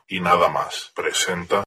y nada más presenta.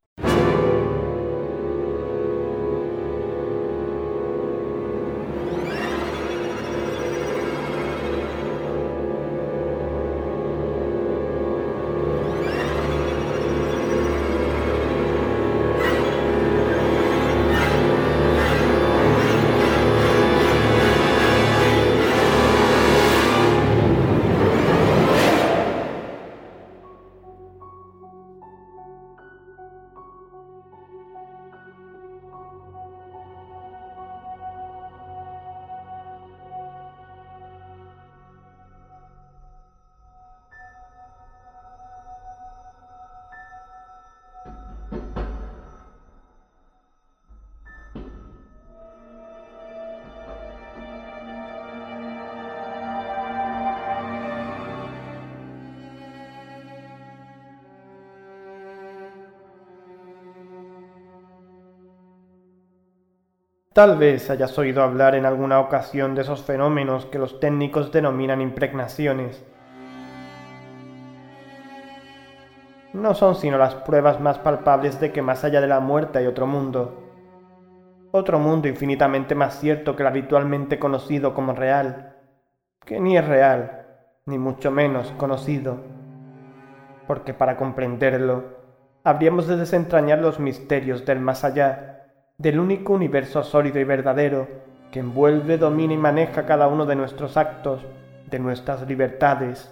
Tal vez hayas oído hablar en alguna ocasión de esos fenómenos que los técnicos denominan impregnaciones. No son sino las pruebas más palpables de que más allá de la muerte hay otro mundo infinitamente más cierto que el habitualmente conocido como real, que ni es real, ni mucho menos conocido, porque para comprenderlo, habríamos de desentrañar los misterios del más allá, del único universo sólido y verdadero que envuelve, domina y maneja cada uno de nuestros actos, de nuestras libertades.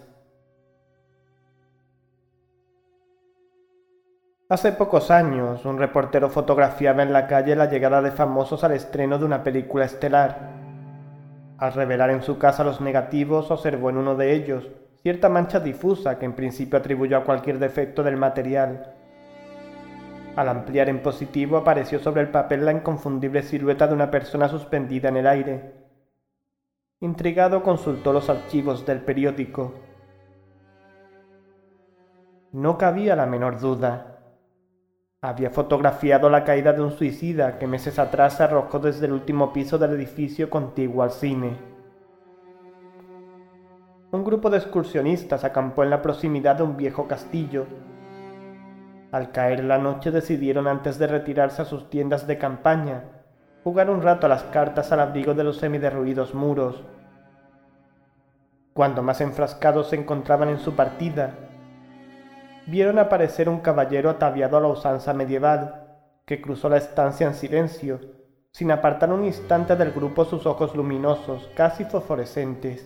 Hace pocos años, un reportero fotografiaba en la calle la llegada de famosos al estreno de una película estelar. Al revelar en su casa los negativos, observó en uno de ellos cierta mancha difusa que en principio atribuyó a cualquier defecto del material. Al ampliar en positivo apareció sobre el papel la inconfundible silueta de una persona suspendida en el aire. Intrigado consultó los archivos del periódico. No cabía la menor duda. Había fotografiado la caída de un suicida que meses atrás se arrojó desde el último piso del edificio contiguo al cine. Un grupo de excursionistas acampó en la proximidad de un viejo castillo. Al caer la noche decidieron, antes de retirarse a sus tiendas de campaña, jugar un rato a las cartas al abrigo de los semiderruidos muros. Cuando más enfrascados se encontraban en su partida, vieron aparecer un caballero ataviado a la usanza medieval, que cruzó la estancia en silencio, sin apartar un instante del grupo sus ojos luminosos, casi fosforescentes.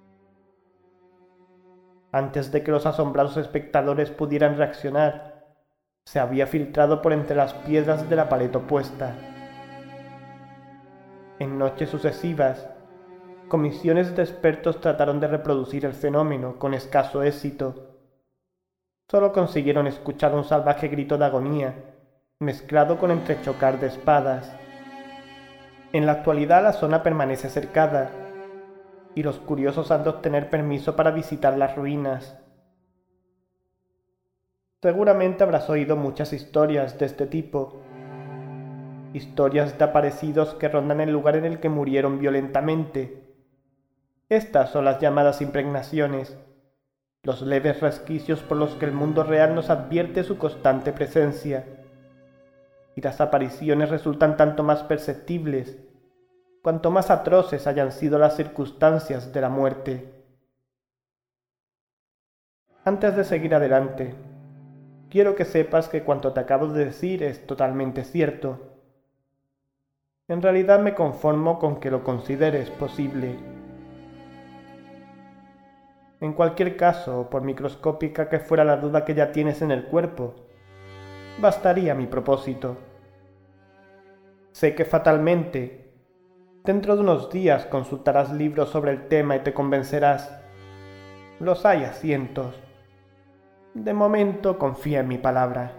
Antes de que los asombrados espectadores pudieran reaccionar, se había filtrado por entre las piedras de la pared opuesta. En noches sucesivas, comisiones de expertos trataron de reproducir el fenómeno con escaso éxito. Solo consiguieron escuchar un salvaje grito de agonía, mezclado con entrechocar de espadas. En la actualidad la zona permanece cercada, y los curiosos han de obtener permiso para visitar las ruinas. Seguramente habrás oído muchas historias de este tipo. Historias de aparecidos que rondan el lugar en el que murieron violentamente. Estas son las llamadas impregnaciones, los leves resquicios por los que el mundo real nos advierte su constante presencia. Y las apariciones resultan tanto más perceptibles, cuanto más atroces hayan sido las circunstancias de la muerte. Antes de seguir adelante, quiero que sepas que cuanto te acabo de decir es totalmente cierto. En realidad me conformo con que lo consideres posible. En cualquier caso, por microscópica que fuera la duda que ya tienes en el cuerpo, bastaría mi propósito. Sé que fatalmente, dentro de unos días consultarás libros sobre el tema y te convencerás. Los hay a cientos. De momento confía en mi palabra.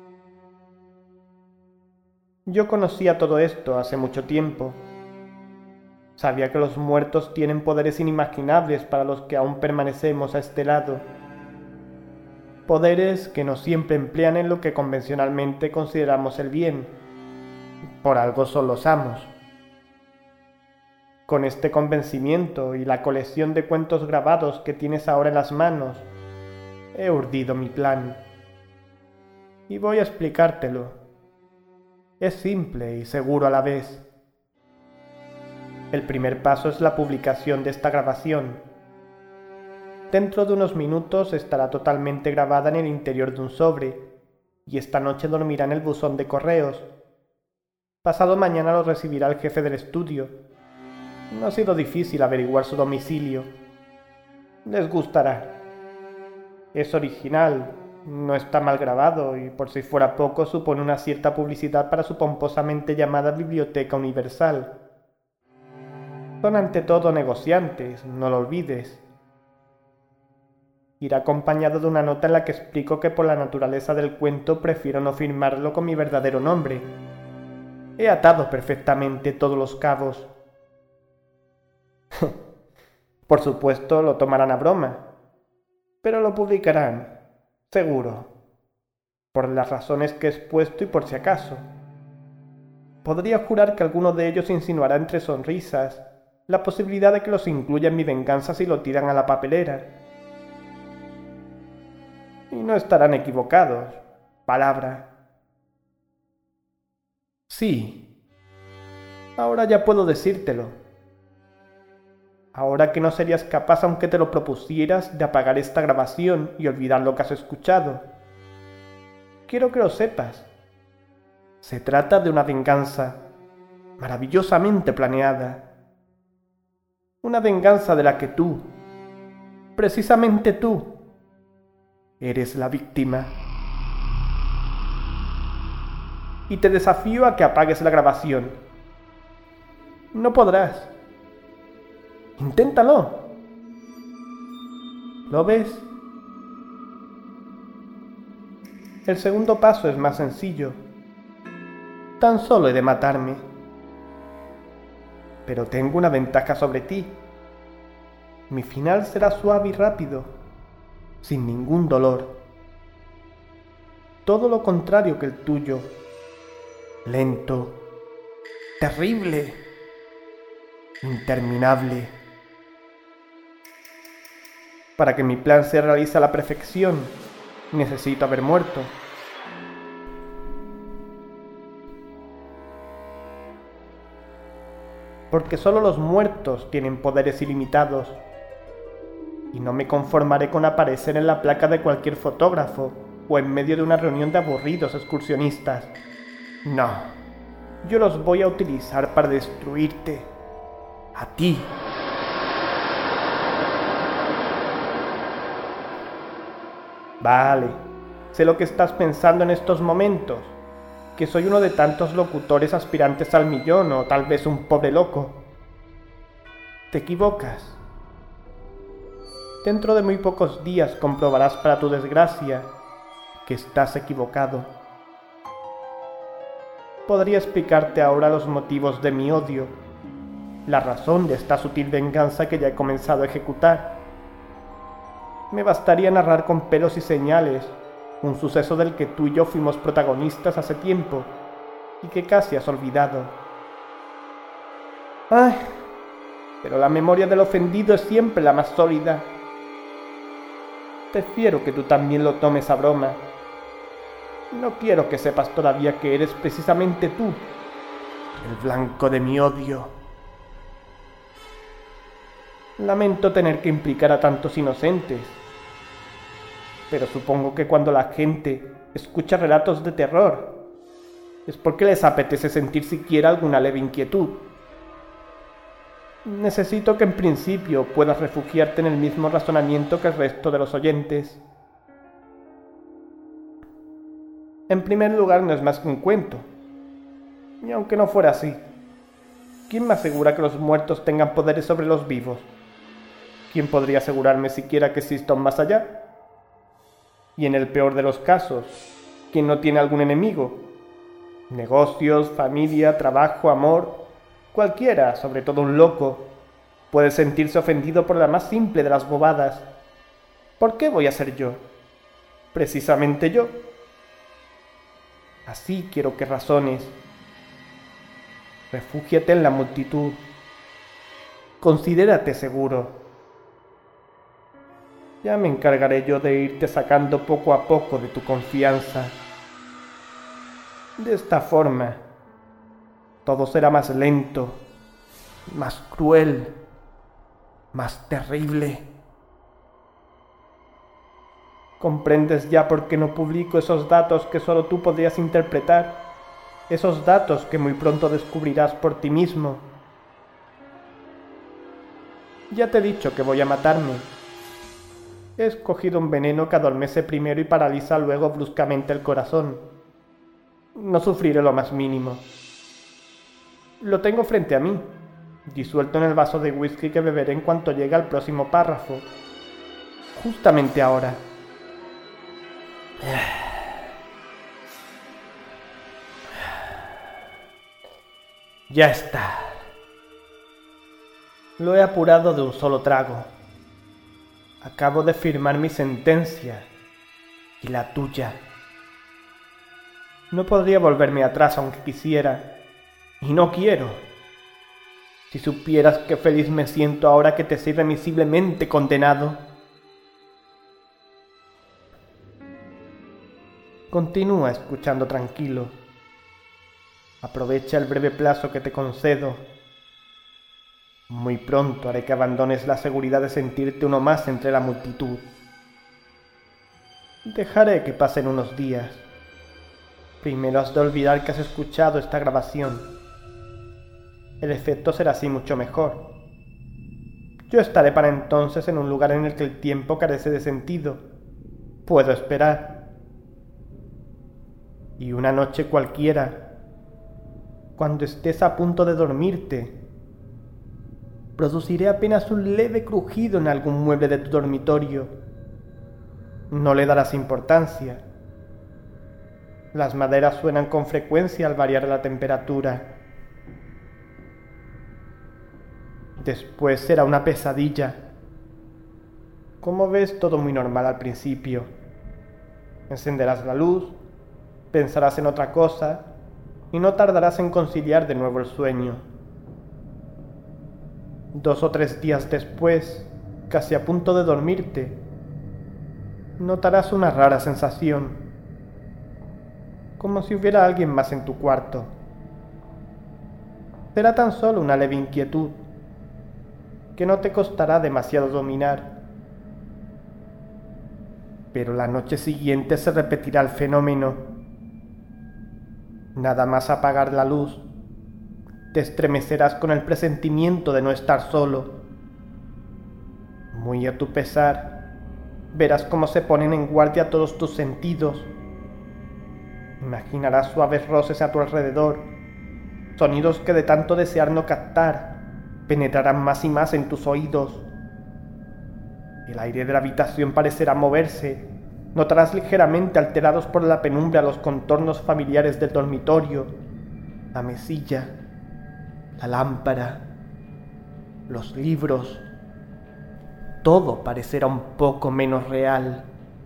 Yo conocía todo esto hace mucho tiempo. Sabía que los muertos tienen poderes inimaginables para los que aún permanecemos a este lado. Poderes que no siempre emplean en lo que convencionalmente consideramos el bien. Por algo son los amos. Con este convencimiento y la colección de cuentos grabados que tienes ahora en las manos, he urdido mi plan. Y voy a explicártelo. Es simple y seguro a la vez. El primer paso es la publicación de esta grabación. Dentro de unos minutos estará totalmente grabada en el interior de un sobre, y esta noche dormirá en el buzón de correos. Pasado mañana lo recibirá el jefe del estudio. No ha sido difícil averiguar su domicilio. Les gustará. Es original, no está mal grabado y por si fuera poco supone una cierta publicidad para su pomposamente llamada Biblioteca Universal. Son ante todo negociantes, no lo olvides. Irá acompañado de una nota en la que explico que por la naturaleza del cuento prefiero no firmarlo con mi verdadero nombre. He atado perfectamente todos los cabos. Por supuesto lo tomarán a broma, pero lo publicarán, seguro, por las razones que he expuesto y por si acaso. Podría jurar que alguno de ellos insinuará entre sonrisas la posibilidad de que los incluya en mi venganza si lo tiran a la papelera. Y no estarán equivocados, palabra. Sí, ahora ya puedo decírtelo. Ahora que no serías capaz, aunque te lo propusieras, de apagar esta grabación y olvidar lo que has escuchado. Quiero que lo sepas. Se trata de una venganza maravillosamente planeada. Una venganza de la que tú, precisamente tú, eres la víctima. Y te desafío a que apagues la grabación. No podrás. Inténtalo. ¿Lo ves? El segundo paso es más sencillo. Tan solo he de matarme. Pero tengo una ventaja sobre ti. Mi final será suave y rápido, sin ningún dolor. Todo lo contrario que el tuyo. Lento, terrible, interminable. Para que mi plan se realice a la perfección, necesito haber muerto. Porque solo los muertos tienen poderes ilimitados. Y no me conformaré con aparecer en la placa de cualquier fotógrafo o en medio de una reunión de aburridos excursionistas. No, yo los voy a utilizar para destruirte. A ti. Vale, sé lo que estás pensando en estos momentos, que soy uno de tantos locutores aspirantes al millón o tal vez un pobre loco. Te equivocas. Dentro de muy pocos días comprobarás para tu desgracia que estás equivocado. Podría explicarte ahora los motivos de mi odio, la razón de esta sutil venganza que ya he comenzado a ejecutar. Me bastaría narrar con pelos y señales un suceso del que tú y yo fuimos protagonistas hace tiempo y que casi has olvidado. ¡Ay! Pero la memoria del ofendido es siempre la más sólida. Prefiero que tú también lo tomes a broma. No quiero que sepas todavía que eres precisamente tú, el blanco de mi odio. Lamento tener que implicar a tantos inocentes, pero supongo que cuando la gente escucha relatos de terror, es porque les apetece sentir siquiera alguna leve inquietud. Necesito que en principio puedas refugiarte en el mismo razonamiento que el resto de los oyentes. En primer lugar, no es más que un cuento. Y aunque no fuera así, ¿quién me asegura que los muertos tengan poderes sobre los vivos? ¿Quién podría asegurarme siquiera que exista un más allá? Y en el peor de los casos, ¿quién no tiene algún enemigo? Negocios, familia, trabajo, amor, cualquiera, sobre todo un loco, puede sentirse ofendido por la más simple de las bobadas. ¿Por qué voy a ser yo? Precisamente yo. Así quiero que razones. Refúgiate en la multitud. Considérate seguro. Ya me encargaré yo de irte sacando poco a poco de tu confianza. De esta forma, todo será más lento, más cruel, más terrible. ¿Comprendes ya por qué no publico esos datos que solo tú podrías interpretar? Esos datos que muy pronto descubrirás por ti mismo. Ya te he dicho que voy a matarme. He escogido un veneno que adormece primero y paraliza luego bruscamente el corazón. No sufriré lo más mínimo. Lo tengo frente a mí, disuelto en el vaso de whisky que beberé en cuanto llegue al próximo párrafo. Justamente ahora. Ya está. Lo he apurado de un solo trago. Acabo de firmar mi sentencia y la tuya. No podría volverme atrás aunque quisiera, y no quiero. Si supieras qué feliz me siento ahora que te soy irremisiblemente condenado. Continúa escuchando tranquilo. Aprovecha el breve plazo que te concedo. Muy pronto haré que abandones la seguridad de sentirte uno más entre la multitud. Dejaré que pasen unos días. Primero has de olvidar que has escuchado esta grabación. El efecto será así mucho mejor. Yo estaré para entonces en un lugar en el que el tiempo carece de sentido. Puedo esperar. Y una noche cualquiera, cuando estés a punto de dormirte, produciré apenas un leve crujido en algún mueble de tu dormitorio. No le darás importancia. Las maderas suenan con frecuencia al variar la temperatura. Después será una pesadilla. Como ves, todo muy normal al principio. Encenderás la luz, pensarás en otra cosa y no tardarás en conciliar de nuevo el sueño. 2 o 3 días después, casi a punto de dormirte, notarás una rara sensación, como si hubiera alguien más en tu cuarto. Será tan solo una leve inquietud, que no te costará demasiado dominar. Pero la noche siguiente se repetirá el fenómeno. Nada más apagar la luz, te estremecerás con el presentimiento de no estar solo. Muy a tu pesar, verás cómo se ponen en guardia todos tus sentidos. Imaginarás suaves roces a tu alrededor, sonidos que de tanto desear no captar, penetrarán más y más en tus oídos. El aire de la habitación parecerá moverse. Notarás ligeramente alterados por la penumbra los contornos familiares del dormitorio, la mesilla, la lámpara, los libros. Todo parecerá un poco menos real.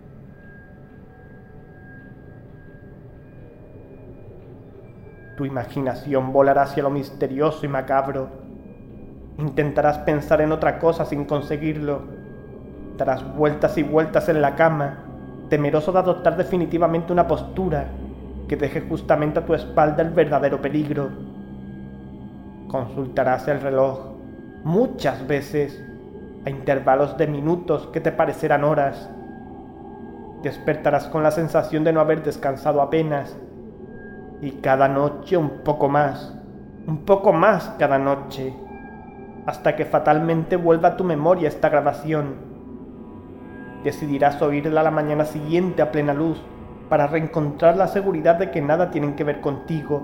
Tu imaginación volará hacia lo misterioso y macabro. Intentarás pensar en otra cosa sin conseguirlo. Darás vueltas y vueltas en la cama, temeroso de adoptar definitivamente una postura que deje justamente a tu espalda el verdadero peligro. Consultarás el reloj muchas veces, a intervalos de minutos que te parecerán horas. Despertarás con la sensación de no haber descansado apenas, y cada noche un poco más cada noche, hasta que fatalmente vuelva a tu memoria esta grabación. Decidirás oírla la mañana siguiente a plena luz para reencontrar la seguridad de que nada tienen que ver contigo.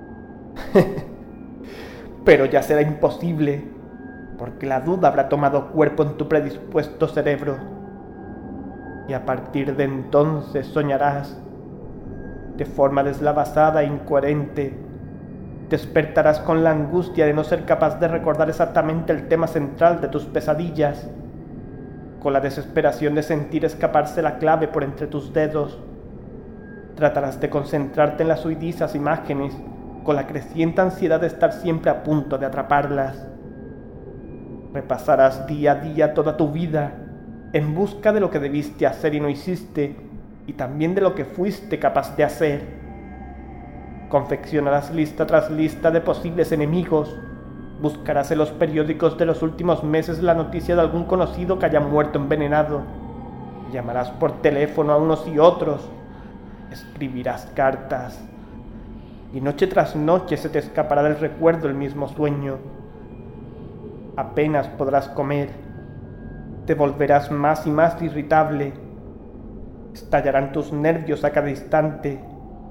Pero ya será imposible, porque la duda habrá tomado cuerpo en tu predispuesto cerebro. Y a partir de entonces soñarás, de forma deslavazada e incoherente. Despertarás con la angustia de no ser capaz de recordar exactamente el tema central de tus pesadillas, con la desesperación de sentir escaparse la clave por entre tus dedos. Tratarás de concentrarte en las huidizas imágenes, con la creciente ansiedad de estar siempre a punto de atraparlas. Repasarás día a día toda tu vida, en busca de lo que debiste hacer y no hiciste, y también de lo que fuiste capaz de hacer. Confeccionarás lista tras lista de posibles enemigos. Buscarás en los periódicos de los últimos meses la noticia de algún conocido que haya muerto envenenado. Llamarás por teléfono a unos y otros. Escribirás cartas. Y noche tras noche se te escapará del recuerdo el mismo sueño. Apenas podrás comer. Te volverás más y más irritable. Estallarán tus nervios a cada instante.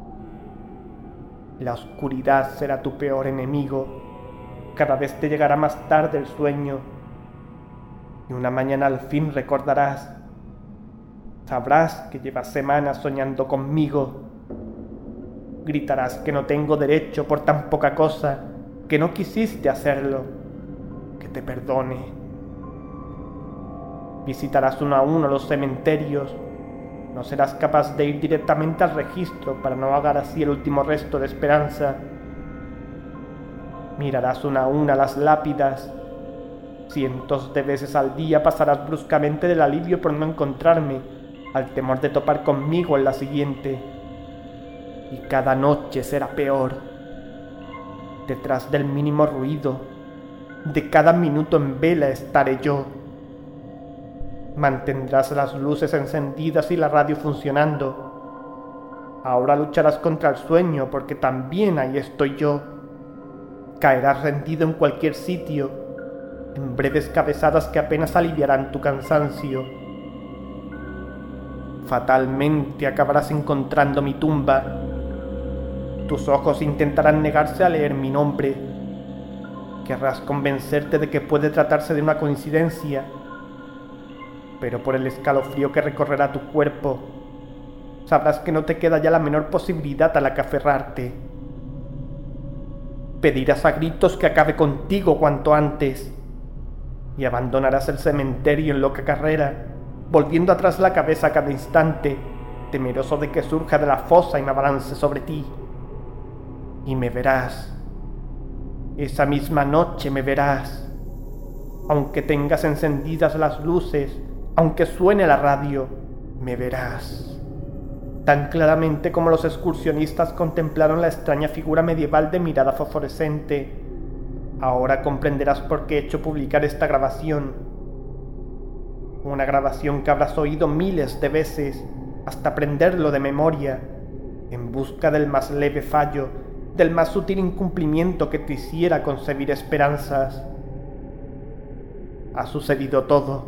La oscuridad será tu peor enemigo. Cada vez te llegará más tarde el sueño. Y una mañana al fin recordarás. Sabrás que llevas semanas soñando conmigo. Gritarás que no tengo derecho por tan poca cosa, que no quisiste hacerlo, que te perdone. Visitarás uno a uno los cementerios. No serás capaz de ir directamente al registro para no ahogar así el último resto de esperanza. Mirarás una a una las lápidas. Cientos de veces al día pasarás bruscamente del alivio por no encontrarme al temor de topar conmigo en la siguiente. Y cada noche será peor. Detrás del mínimo ruido, de cada minuto en vela estaré yo. Mantendrás las luces encendidas y la radio funcionando. Ahora lucharás contra el sueño porque también ahí estoy yo. Caerás rendido en cualquier sitio, en breves cabezadas que apenas aliviarán tu cansancio. Fatalmente acabarás encontrando mi tumba. Tus ojos intentarán negarse a leer mi nombre. Querrás convencerte de que puede tratarse de una coincidencia, pero por el escalofrío que recorrerá tu cuerpo, sabrás que no te queda ya la menor posibilidad a la que aferrarte. Pedirás a gritos que acabe contigo cuanto antes, y abandonarás el cementerio en loca carrera, volviendo atrás la cabeza a cada instante, temeroso de que surja de la fosa y me abalance sobre ti. Y me verás. Esa misma noche me verás. Aunque tengas encendidas las luces, aunque suene la radio, me verás. Tan claramente como los excursionistas contemplaron la extraña figura medieval de mirada fosforescente. Ahora comprenderás por qué he hecho publicar esta grabación. Una grabación que habrás oído miles de veces, hasta aprenderlo de memoria, en busca del más leve fallo, del más sutil incumplimiento que te hiciera concebir esperanzas. Ha sucedido todo,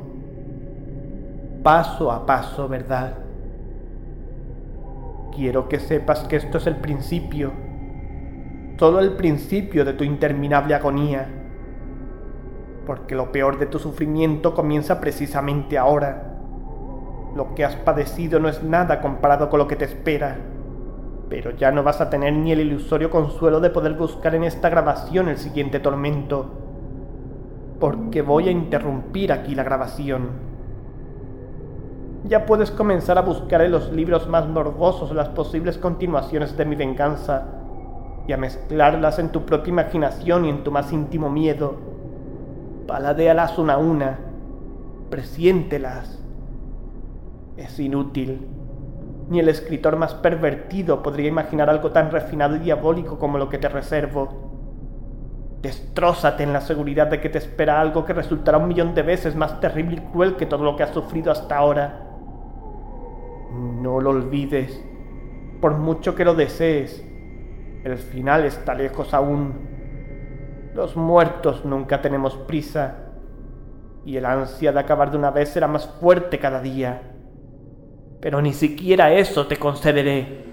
paso a paso, ¿verdad? Quiero que sepas que esto es el principio, solo el principio de tu interminable agonía, porque lo peor de tu sufrimiento comienza precisamente ahora. Lo que has padecido no es nada comparado con lo que te espera, pero ya no vas a tener ni el ilusorio consuelo de poder buscar en esta grabación el siguiente tormento, porque voy a interrumpir aquí la grabación. Ya puedes comenzar a buscar en los libros más morbosos las posibles continuaciones de mi venganza y a mezclarlas en tu propia imaginación y en tu más íntimo miedo. Paladéalas una a una, presiéntelas. Es inútil. Ni el escritor más pervertido podría imaginar algo tan refinado y diabólico como lo que te reservo. Destrózate en la seguridad de que te espera algo que resultará 1.000.000 de veces más terrible y cruel que todo lo que has sufrido hasta ahora. No lo olvides, por mucho que lo desees, el final está lejos aún. Los muertos nunca tenemos prisa, y el ansia de acabar de una vez será más fuerte cada día. Pero ni siquiera eso te concederé.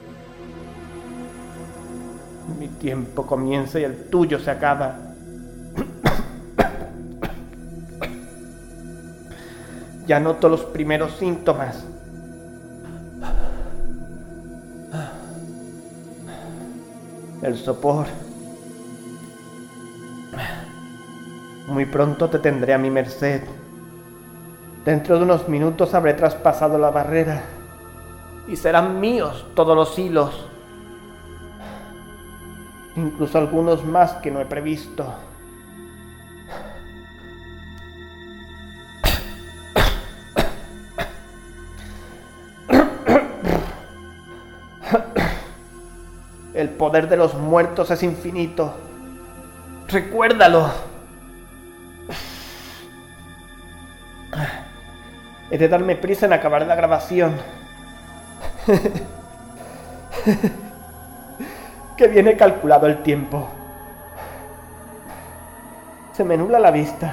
Mi tiempo comienza y el tuyo se acaba. Ya noto los primeros síntomas. El sopor. Muy pronto te tendré a mi merced. Dentro de unos minutos habré traspasado la barrera y serán míos todos los hilos, incluso algunos más que no he previsto. El poder de los muertos es infinito. Recuérdalo. He de darme prisa en acabar la grabación. Que viene calculado el tiempo. Se me nubla la vista.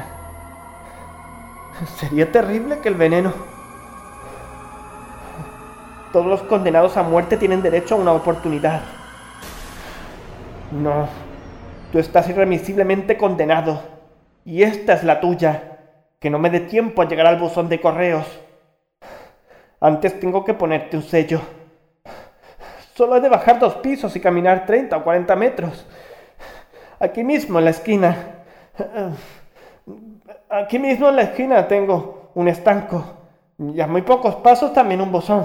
Sería terrible que el veneno... Todos los condenados a muerte tienen derecho a una oportunidad. No, tú estás irremisiblemente condenado. Y esta es la tuya. Que no me dé tiempo a llegar al buzón de correos. Antes tengo que ponerte un sello. Solo he de bajar 2 pisos y caminar 30 o 40 metros. Aquí mismo en la esquina. Aquí mismo en la esquina tengo un estanco. Y a muy pocos pasos también un buzón.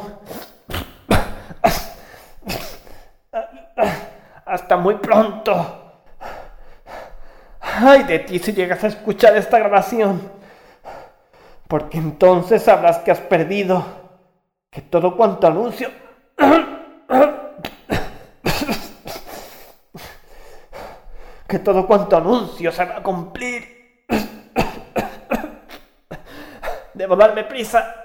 Hasta muy pronto. Ay de ti si llegas a escuchar esta grabación. Porque entonces sabrás que has perdido. Que todo cuanto anuncio... que todo cuanto anuncio se va a cumplir. Debo darme prisa.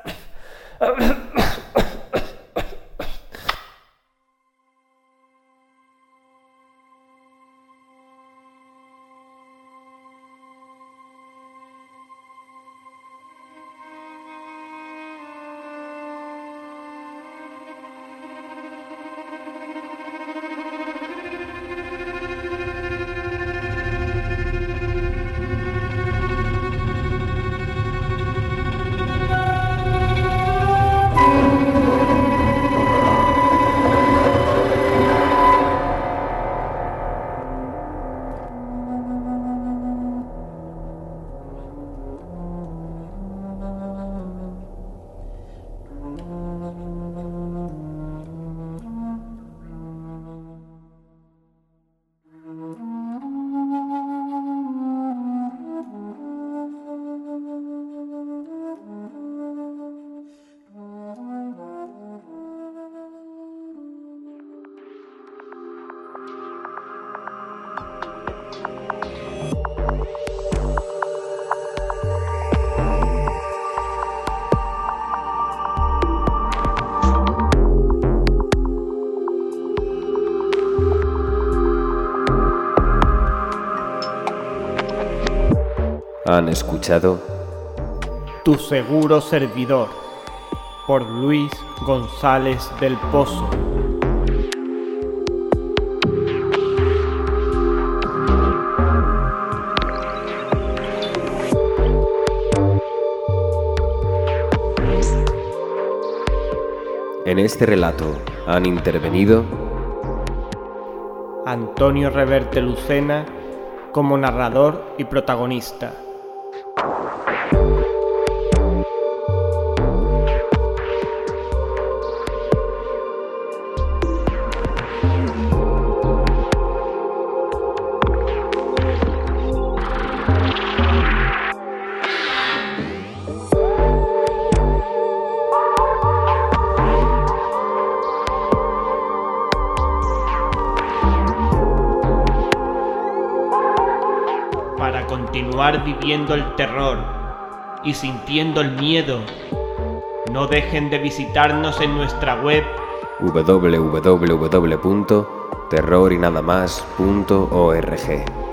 Han escuchado Tu seguro servidor, por Luis González del Pozo. En este relato han intervenido Antonio Reverte Lucena como narrador y protagonista. Para continuar viviendo el terror y sintiendo el miedo, no dejen de visitarnos en nuestra web www.terrorinadamas.org.